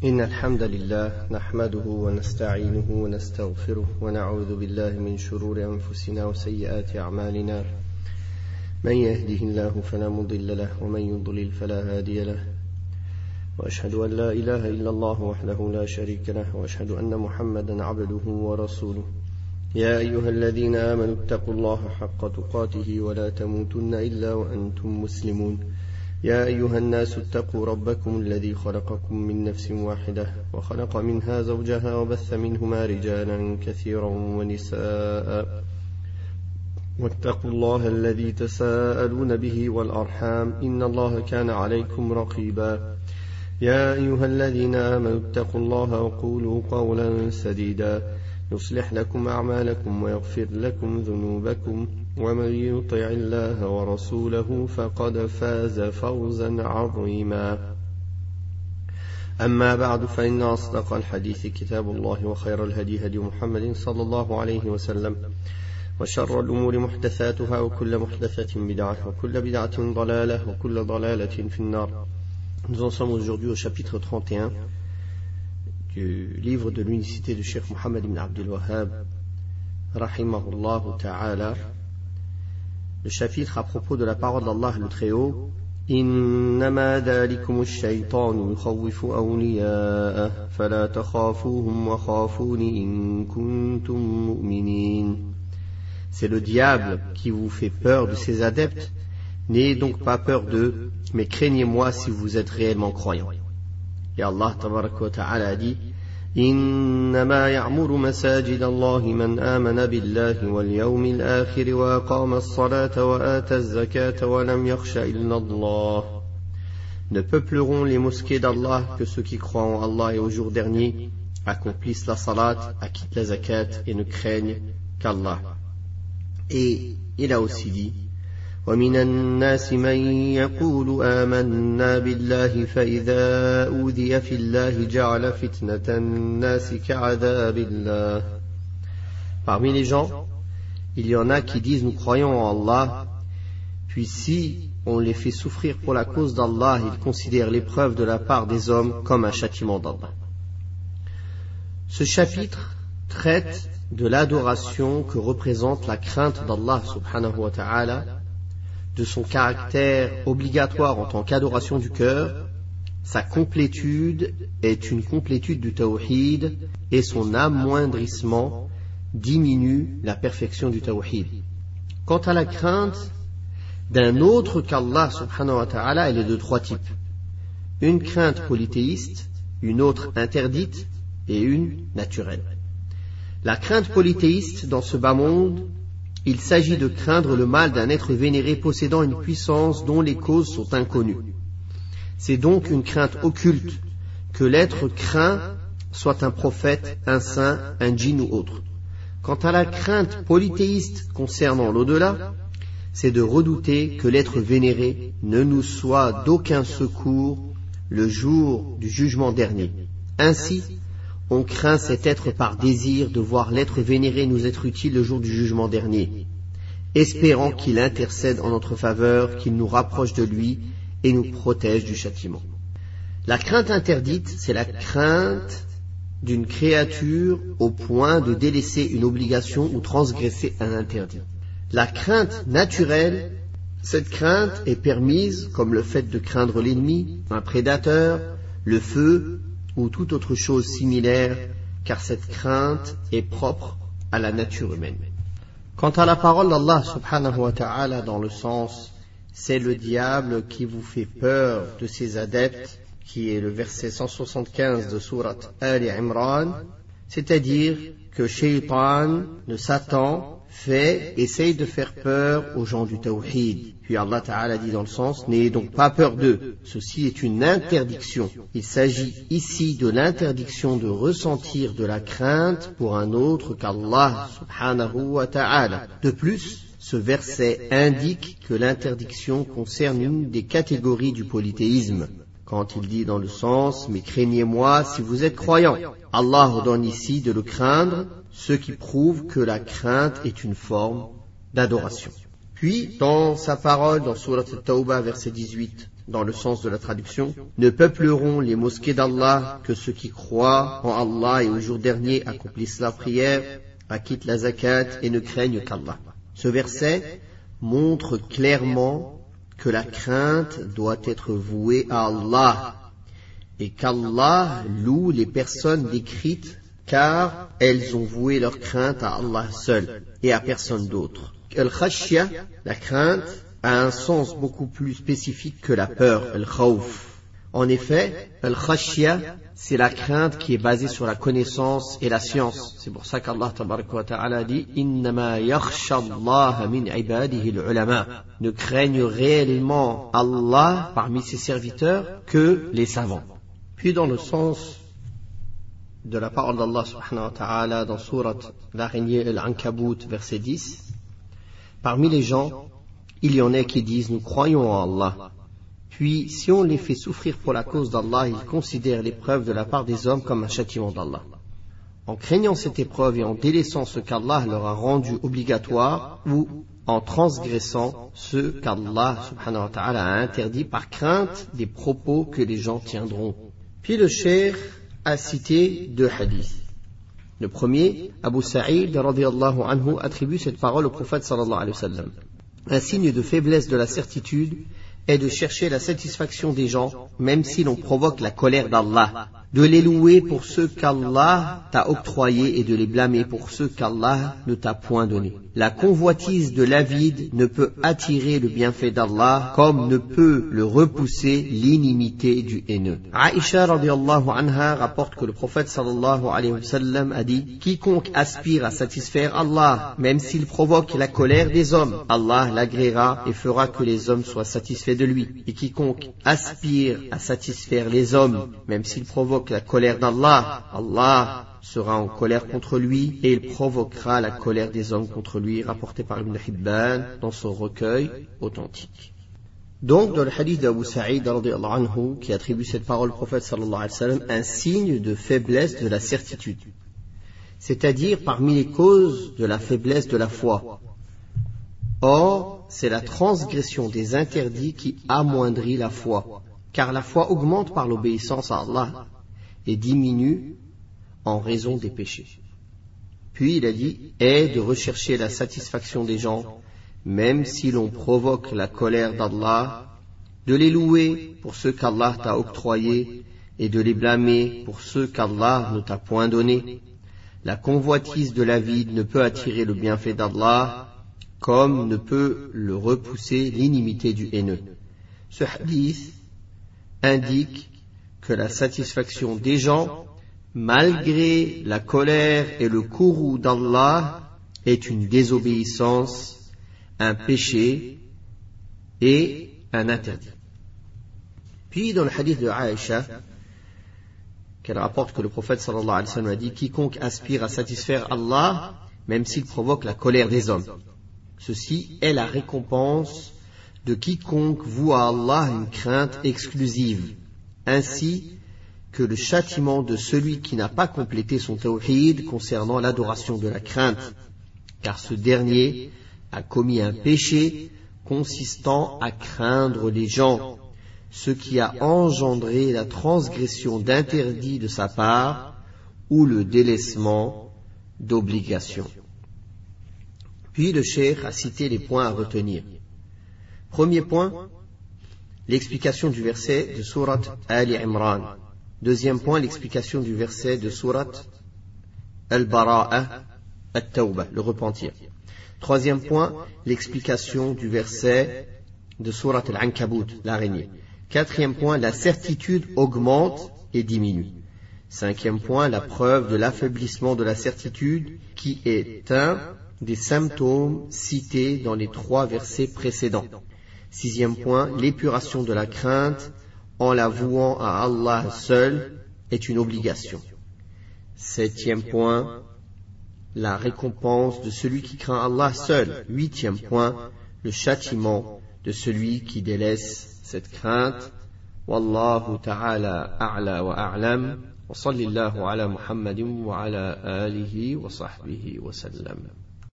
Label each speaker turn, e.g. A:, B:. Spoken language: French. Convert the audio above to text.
A: إن الحمد لله نحمده ونستعينه ونستغفره ونعوذ بالله من شرور أنفسنا وسيئات أعمالنا من يهده الله فلا مضل له ومن يضلل فلا هادي له وأشهد أن لا إله إلا الله وحده لا شريك له وأشهد أن محمدا عبده ورسوله يا أيها الذين آمنوا اتقوا الله حق تقاته ولا تموتن إلا وأنتم مسلمون يا أيها الناس اتقوا ربكم الذي خلقكم من نفس واحدة وخلق منها زوجها وبث منهما رجالا كثيرا ونساء واتقوا الله الذي تساءلون به والأرحام إن الله كان عليكم رقيبا يا أيها الذين آمنوا اتقوا الله وقولوا قولا سديدا يصلح لكم أعمالكم ويغفر لكم ذنوبكم ومن يطع الله ورسوله فقد فاز فوزا عظيما أما بعد فإن أصدق الحديث كتاب الله وخير الهدي هدي محمد صلى الله عليه وسلم وشر الأمور محدثاتها وكل محدثة بدعة وكل بدعة ضلالة وكل ضلالة في النار. Nous en sommes aujourd'hui au chapitre 31 du livre de l'unicité de Cheikh Mohammed ibn Abdul Wahhab rahimahullah ta'ala, le chapitre à propos de la parole d'Allah le Très-Haut. إنما ذلكم الشيطان يخوف أولياءه فلا تخافوهم وخافون إن كنتم مؤمنين. C'est le diable qui vous fait peur de ses adeptes. N'ayez donc pas peur d'eux, mais craignez-moi si vous êtes réellement croyants. Et Allah tabaraka wa ta'ala a dit إنما يعمر مساجد الله من آمن بالله واليوم الآخر وأقام الصلاة وآتى الزكاة ولم يخش إلا الله. Ne peupleront les mosquées d'Allah que ceux qui croient en Allah et au jour dernier, accomplissent la salat, acquittent la zakat et ne craignent qu'Allah. Et il a aussi dit ومن الناس من يقول آمنا بالله فإذا أوذي في الله جعل فتنة الناس كعذاب الله. Parmi les gens, il y en a qui disent nous croyons en Allah, puis si on les fait souffrir pour la cause d'Allah, ils considèrent l'épreuve de la part des hommes comme un châtiment d'Allah. Ce chapitre traite de l'adoration que représente la crainte d'Allah subhanahu wa ta'ala, de son caractère obligatoire en tant qu'adoration du cœur. Sa complétude est une complétude du tawhid et son amoindrissement diminue la perfection du tawhid. Quant à la crainte d'un autre qu'Allah subhanahu wa ta'ala, elle est de trois types. Une crainte polythéiste, une autre interdite et une naturelle. La crainte polythéiste dans ce bas monde, il s'agit de craindre le mal d'un être vénéré possédant une puissance dont les causes sont inconnues. C'est donc une crainte occulte que l'être craint, soit un prophète, un saint, un djinn ou autre. Quant à la crainte polythéiste concernant l'au-delà, c'est de redouter que l'être vénéré ne nous soit d'aucun secours le jour du jugement dernier. Ainsi, on craint cet être par désir de voir l'être vénéré nous être utile le jour du jugement dernier, espérant qu'il intercède en notre faveur, qu'il nous rapproche de lui et nous protège du châtiment. La crainte interdite, c'est la crainte d'une créature au point de délaisser une obligation ou transgresser un interdit. La crainte naturelle, cette crainte est permise comme le fait de craindre l'ennemi, un prédateur, le feu, ou toute autre chose similaire, car cette crainte est propre à la nature humaine. Quant à la parole d'Allah subhanahu wa ta'ala dans le sens c'est le diable qui vous fait peur de ses adeptes, qui est le verset 175 de sourate Ali Imran, c'est-à-dire que Shaytan, le Satan, essaye de faire peur aux gens du tawhid. Puis Allah Ta'ala dit dans le sens, n'ayez donc pas peur d'eux. Ceci est une interdiction. Il s'agit ici de l'interdiction de ressentir de la crainte pour un autre qu'Allah subhanahu wa ta'ala. De plus, ce verset indique que l'interdiction concerne une des catégories du polythéisme. Quand il dit dans le sens, mais craignez-moi si vous êtes croyants. Allah ordonne ici de le craindre, ce qui prouve que la crainte est une forme d'adoration. Puis, dans sa parole, dans Surat At-Tawbah, verset 18, dans le sens de la traduction, ne peupleront les mosquées d'Allah que ceux qui croient en Allah et au jour dernier accomplissent la prière, acquittent la zakat et ne craignent qu'Allah. Ce verset montre clairement que la crainte doit être vouée à Allah et qu'Allah loue les personnes décrites car elles ont voué leur crainte à Allah seul et à personne d'autre. Al-khashya, la crainte, a un sens beaucoup plus spécifique que la peur, al-khawf. En effet, al-khashya, c'est la crainte qui est basée sur la connaissance et la science. C'est pour ça qu'Allah tabaraka wa ta'ala dit « Innama yakhsha Allah min ibadihi al-ulama » ne craignent réellement Allah parmi ses serviteurs que les savants. Puis dans le sens de la parole d'Allah subhanahu wa ta'ala dans sourate l'araignée Al-Ankabut verset 10, parmi les gens, il y en a qui disent « Nous croyons en Allah ». Puis, si on les fait souffrir pour la cause d'Allah, ils considèrent l'épreuve de la part des hommes comme un châtiment d'Allah. En craignant cette épreuve et en délaissant ce qu'Allah leur a rendu obligatoire ou en transgressant ce qu'Allah subhanahu wa ta'ala a interdit par crainte des propos que les gens tiendront. Puis le cheikh a cité deux hadiths. Le premier, Abu Sa'id radiyallahu anhu attribue cette parole au prophète sallallahu alayhi wa sallam. Un signe de faiblesse de la certitude est de chercher la satisfaction des gens, même si l'on provoque la colère d'Allah, de les louer pour ce qu'Allah t'a octroyé et de les blâmer pour ce qu'Allah ne t'a point donné. La convoitise de l'avide ne peut attirer le bienfait d'Allah comme ne peut le repousser l'inimité du haineux. Aïcha radiyallahu anha rapporte que le prophète sallallahu alayhi wa sallam a dit « Quiconque aspire à satisfaire Allah, même s'il provoque la colère des hommes, Allah l'agréera et fera que les hommes soient satisfaits de lui. Et quiconque aspire à satisfaire les hommes, même s'il provoque la colère d'Allah, Allah sera en colère contre lui et il provoquera la colère des hommes contre lui, rapporté par Ibn Hibban dans son recueil authentique. Donc, dans le hadith d'Abu Sa'id radiyallahu anhu, qui attribue cette parole au prophète sallallahu alayhi wa sallam, un signe de faiblesse de la certitude, c'est-à-dire parmi les causes de la faiblesse de la foi. Or, c'est la transgression des interdits qui amoindrit la foi, car la foi augmente par l'obéissance à Allah et diminue en raison des péchés. Puis il a dit, est de rechercher la satisfaction des gens, même si l'on provoque la colère d'Allah, de les louer pour ce qu'Allah t'a octroyé et de les blâmer pour ce qu'Allah ne t'a point donné. La convoitise de l'avide ne peut attirer le bienfait d'Allah, comme ne peut le repousser l'inimité du haineux. Ce hadith indique que la satisfaction des gens, malgré la colère et le courroux d'Allah, est une désobéissance, un péché et un interdit. Puis dans le hadith de Aïcha, qu'elle rapporte que le prophète sallallahu alayhi wa sallam a dit « Quiconque aspire à satisfaire Allah, même s'il provoque la colère des hommes. » Ceci est la récompense de quiconque voue à Allah une crainte exclusive, ainsi que le châtiment de celui qui n'a pas complété son tawhid concernant l'adoration de la crainte, car ce dernier a commis un péché consistant à craindre les gens, ce qui a engendré la transgression d'interdits de sa part ou le délaissement d'obligations. Puis le cheikh a cité les points à retenir. Premier point, l'explication du verset de sourate Ali Imran. Deuxième point, l'explication du verset de sourate Al-Bara'a, At-Tawbah, le repentir. Troisième point, l'explication du verset de sourate Al-Ankabut, l'araignée. Quatrième point, la certitude augmente et diminue. Cinquième point, la preuve de l'affaiblissement de la certitude qui est un des symptômes cités dans les 3 versets précédents. Sixième point, l'épuration de la crainte en la vouant à Allah seul est une obligation. Septième point, la récompense de celui qui craint Allah seul. Huitième point, le châtiment de celui qui délaisse cette crainte. Wallahu ta'ala a'la wa a'lam. Wa sallallahu ala Muhammadin wa ala alihi wa sahbihi wa sallam.